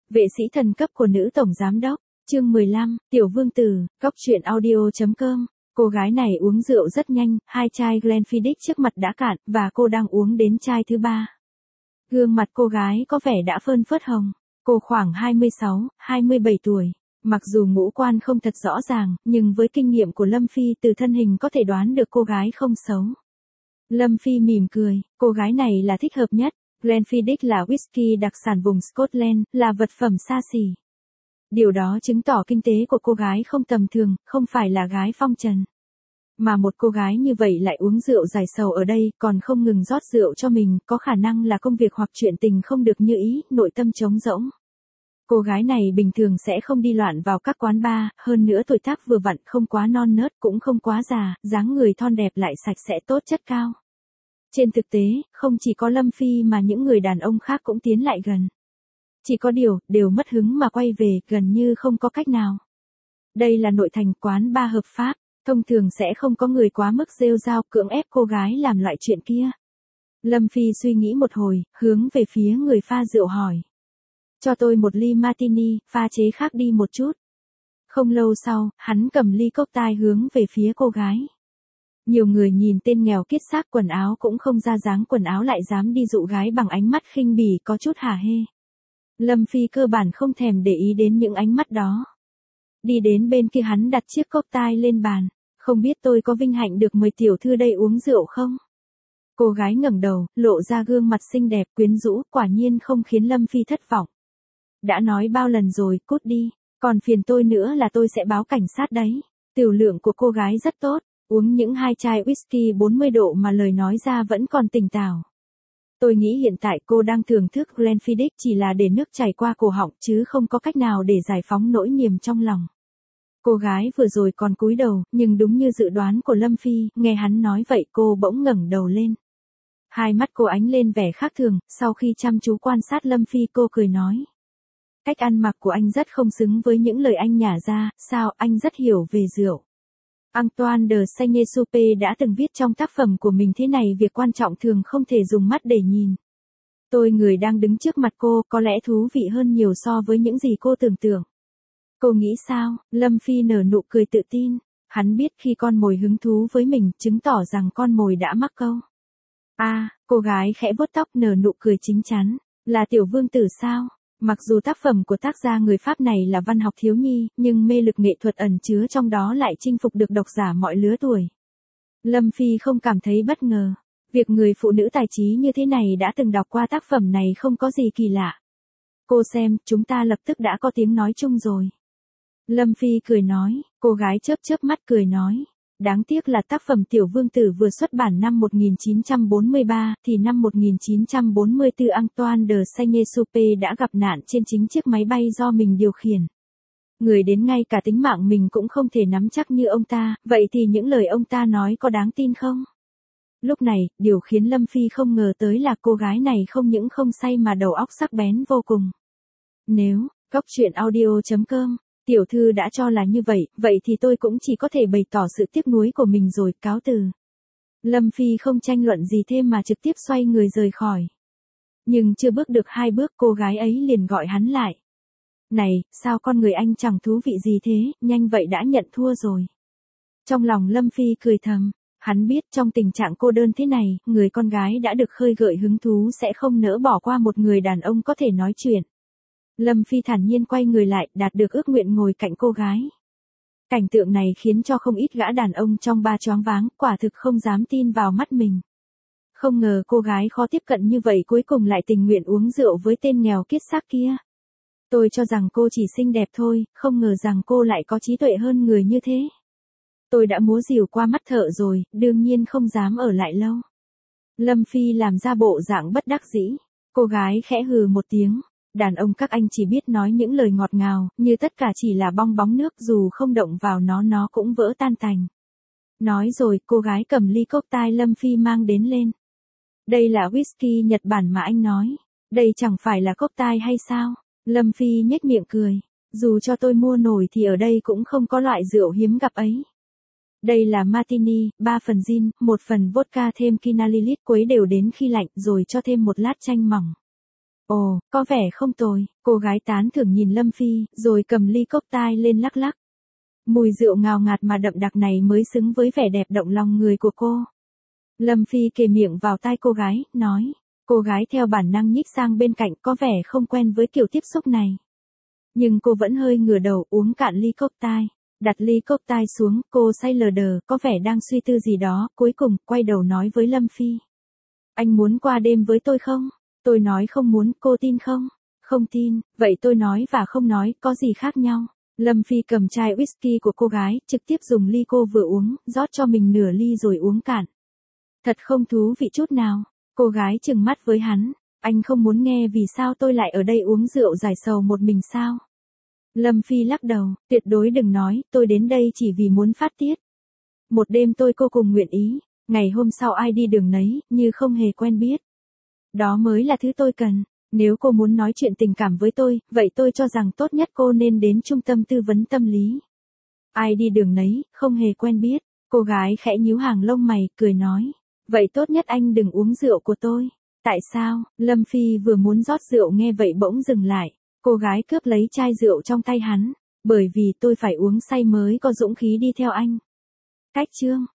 Vệ sĩ thần cấp của nữ tổng giám đốc, chương 15, Tiểu Vương Tử, Cóc truyện audio.com. Cô gái này uống rượu rất nhanh, 2 chai Glenfiddich trước mặt đã cạn, và cô đang uống đến chai thứ 3. Gương mặt cô gái có vẻ đã phơn phớt hồng. Cô khoảng 26, 27 tuổi. Mặc dù ngũ quan không thật rõ ràng, nhưng với kinh nghiệm của Lâm Phi từ thân hình có thể đoán được cô gái không xấu. Lâm Phi mỉm cười, cô gái này là thích hợp nhất. Glenfiddich là whisky đặc sản vùng Scotland, là vật phẩm xa xỉ. Điều đó chứng tỏ kinh tế của cô gái không tầm thường, không phải là gái phong trần. Mà một cô gái như vậy lại uống rượu giải sầu ở đây, còn không ngừng rót rượu cho mình, có khả năng là công việc hoặc chuyện tình không được như ý, nội tâm trống rỗng. Cô gái này bình thường sẽ không đi loạn vào các quán bar, hơn nữa tuổi tác vừa vặn, không quá non nớt cũng không quá già, dáng người thon đẹp lại sạch sẽ tốt chất cao. Trên thực tế, không chỉ có Lâm Phi mà những người đàn ông khác cũng tiến lại gần. Chỉ có điều, đều mất hứng mà quay về, gần như không có cách nào. Đây là nội thành quán bar hợp pháp, thông thường sẽ không có người quá mức rêu rao cưỡng ép cô gái làm loại chuyện kia. Lâm Phi suy nghĩ một hồi, hướng về phía người pha rượu hỏi. Cho tôi một ly martini, pha chế khác đi một chút. Không lâu sau, hắn cầm ly cocktail hướng về phía cô gái. Nhiều người nhìn tên nghèo kiết xác quần áo cũng không ra dáng quần áo lại dám đi dụ gái bằng ánh mắt khinh bỉ có chút hả hê. Lâm Phi cơ bản không thèm để ý đến những ánh mắt đó. Đi đến bên kia hắn đặt chiếc cocktail lên bàn. Không biết tôi có vinh hạnh được mời tiểu thư đây uống rượu không? Cô gái ngẩng đầu, lộ ra gương mặt xinh đẹp quyến rũ, quả nhiên không khiến Lâm Phi thất vọng. Đã nói bao lần rồi, cút đi, còn phiền tôi nữa là tôi sẽ báo cảnh sát đấy. Tiểu lượng của cô gái rất tốt, uống những 2 chai whisky 40 độ mà lời nói ra vẫn còn tỉnh táo. Tôi nghĩ hiện tại cô đang thưởng thức Glenfiddich chỉ là để nước chảy qua cổ họng chứ không có cách nào để giải phóng nỗi niềm trong lòng. Cô gái vừa rồi còn cúi đầu, nhưng đúng như dự đoán của Lâm Phi, nghe hắn nói vậy cô bỗng ngẩng đầu lên. Hai mắt cô ánh lên vẻ khác thường, sau khi chăm chú quan sát Lâm Phi cô cười nói. Cách ăn mặc của anh rất không xứng với những lời anh nhả ra, sao anh rất hiểu về rượu. Antoine de Saint-Exupéry đã từng viết trong tác phẩm của mình thế này, việc quan trọng thường không thể dùng mắt để nhìn. Tôi người đang đứng trước mặt cô có lẽ thú vị hơn nhiều so với những gì cô tưởng tượng. Cô nghĩ sao? Lâm Phi nở nụ cười tự tin. Hắn biết khi con mồi hứng thú với mình, chứng tỏ rằng con mồi đã mắc câu. Cô gái khẽ vuốt tóc nở nụ cười chín chắn. Là Tiểu Vương Tử sao? Mặc dù tác phẩm của tác gia người Pháp này là văn học thiếu nhi, nhưng mê lực nghệ thuật ẩn chứa trong đó lại chinh phục được độc giả mọi lứa tuổi. Lâm Phi không cảm thấy bất ngờ. Việc người phụ nữ tài trí như thế này đã từng đọc qua tác phẩm này không có gì kỳ lạ. Cô xem, chúng ta lập tức đã có tiếng nói chung rồi. Lâm Phi cười nói, cô gái chớp chớp mắt cười nói. Đáng tiếc là tác phẩm Tiểu Vương Tử vừa xuất bản năm 1943, thì năm 1944 Antoine de Saint-Exupéry đã gặp nạn trên chính chiếc máy bay do mình điều khiển. Người đến ngay cả tính mạng mình cũng không thể nắm chắc như ông ta, vậy thì những lời ông ta nói có đáng tin không? Lúc này, điều khiến Lâm Phi không ngờ tới là cô gái này không những không say mà đầu óc sắc bén vô cùng. Nếu, Cóc truyện audio.com, tiểu thư đã cho là như vậy thì tôi cũng chỉ có thể bày tỏ sự tiếc nuối của mình rồi, cáo từ. Lâm Phi không tranh luận gì thêm mà trực tiếp xoay người rời khỏi. Nhưng chưa bước được 2 bước cô gái ấy liền gọi hắn lại. Này, sao con người anh chẳng thú vị gì thế, nhanh vậy đã nhận thua rồi. Trong lòng Lâm Phi cười thầm, hắn biết trong tình trạng cô đơn thế này, người con gái đã được khơi gợi hứng thú sẽ không nỡ bỏ qua một người đàn ông có thể nói chuyện. Lâm Phi thản nhiên quay người lại, đạt được ước nguyện ngồi cạnh cô gái. Cảnh tượng này khiến cho không ít gã đàn ông trong bar choáng váng, quả thực không dám tin vào mắt mình. Không ngờ cô gái khó tiếp cận như vậy cuối cùng lại tình nguyện uống rượu với tên nghèo kiết xác kia. Tôi cho rằng cô chỉ xinh đẹp thôi, không ngờ rằng cô lại có trí tuệ hơn người như thế. Tôi đã múa rìu qua mắt thợ rồi, đương nhiên không dám ở lại lâu. Lâm Phi làm ra bộ dạng bất đắc dĩ. Cô gái khẽ hừ một tiếng. Đàn ông các anh chỉ biết nói những lời ngọt ngào, như tất cả chỉ là bong bóng nước, dù không động vào nó cũng vỡ tan tành. Nói rồi, cô gái cầm ly cocktail Lâm Phi mang đến lên. Đây là whisky Nhật Bản mà anh nói. Đây chẳng phải là cocktail hay sao? Lâm Phi nhếch miệng cười. Dù cho tôi mua nổi thì ở đây cũng không có loại rượu hiếm gặp ấy. Đây là martini, 3 phần gin, 1 phần vodka thêm kinalilit, quấy đều đến khi lạnh rồi cho thêm 1 lát chanh mỏng. Ồ, có vẻ không tồi, cô gái tán thưởng nhìn Lâm Phi, rồi cầm ly cốc tai lên lắc lắc. Mùi rượu ngào ngạt mà đậm đặc này mới xứng với vẻ đẹp động lòng người của cô. Lâm Phi kề miệng vào tai cô gái, nói. Cô gái theo bản năng nhích sang bên cạnh, có vẻ không quen với kiểu tiếp xúc này. Nhưng cô vẫn hơi ngửa đầu uống cạn ly cốc tai. Đặt ly cốc tai xuống, cô say lờ đờ, có vẻ đang suy tư gì đó, cuối cùng, quay đầu nói với Lâm Phi. Anh muốn qua đêm với tôi không? Tôi nói không muốn, cô tin không? Không tin, vậy tôi nói và không nói, có gì khác nhau? Lâm Phi cầm chai whisky của cô gái, trực tiếp dùng ly cô vừa uống, rót cho mình nửa ly rồi uống cạn. Thật không thú vị chút nào. Cô gái trừng mắt với hắn. Anh không muốn nghe vì sao tôi lại ở đây uống rượu giải sầu một mình sao? Lâm Phi lắc đầu, tuyệt đối đừng nói, tôi đến đây chỉ vì muốn phát tiết. Một đêm tôi cô cùng nguyện ý, ngày hôm sau ai đi đường nấy, như không hề quen biết. Đó mới là thứ tôi cần. Nếu cô muốn nói chuyện tình cảm với tôi, vậy tôi cho rằng tốt nhất cô nên đến trung tâm tư vấn tâm lý. Ai đi đường nấy, không hề quen biết. Cô gái khẽ nhíu hàng lông mày, cười nói. Vậy tốt nhất anh đừng uống rượu của tôi. Tại sao? Lâm Phi vừa muốn rót rượu nghe vậy bỗng dừng lại. Cô gái cướp lấy chai rượu trong tay hắn. Bởi vì tôi phải uống say mới có dũng khí đi theo anh. Cách chương.